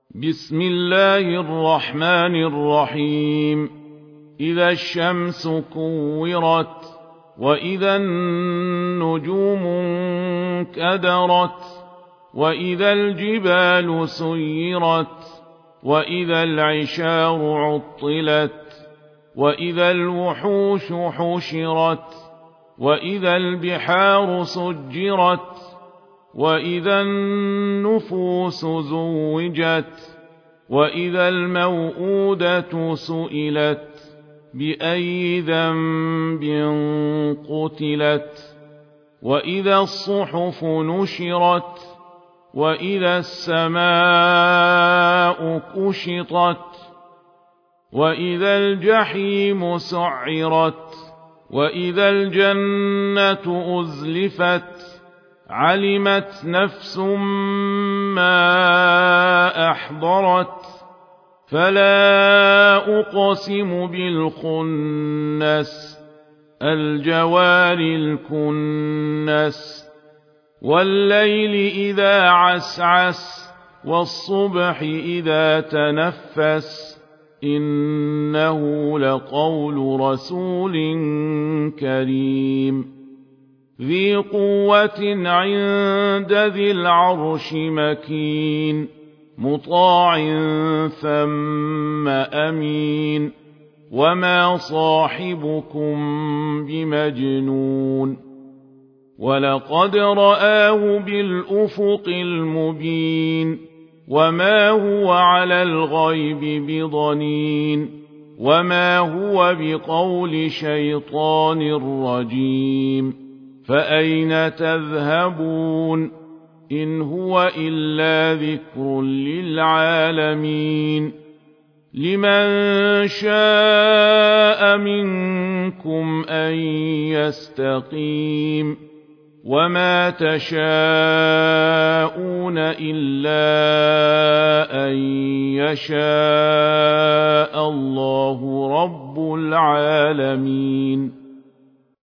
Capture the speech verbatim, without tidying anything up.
بسم الله الرحمن الرحيم إذا الشمس كورت وإذا النجوم انكدرت وإذا الجبال سيرت وإذا العشار عطلت وإذا الوحوش حشرت وإذا البحار سجرت وإذا النفوس زوجت وإذا الموءودة سئلت بأي ذنب قتلت وإذا الصحف نشرت وإذا السماء كشطت وإذا الجحيم سعرت وإذا الجنة أزلفت علمت نفس ما أحضرت فلا أقسم بالخنس الجوار الكنس والليل إذا عسعس والصبح إذا تنفس إنه لقول رسول كريم ذي قوة عند ذي العرش مكين مطاع ثم أمين وما صاحبكم بمجنون ولقد رآه بالأفق المبين وما هو على الغيب بضنين وما هو بقول شيطان رجيم فأين تذهبون إن هو إلا ذكر للعالمين لمن شاء منكم أن يستقيم وما تشاءون إلا أن يشاء الله رب العالمين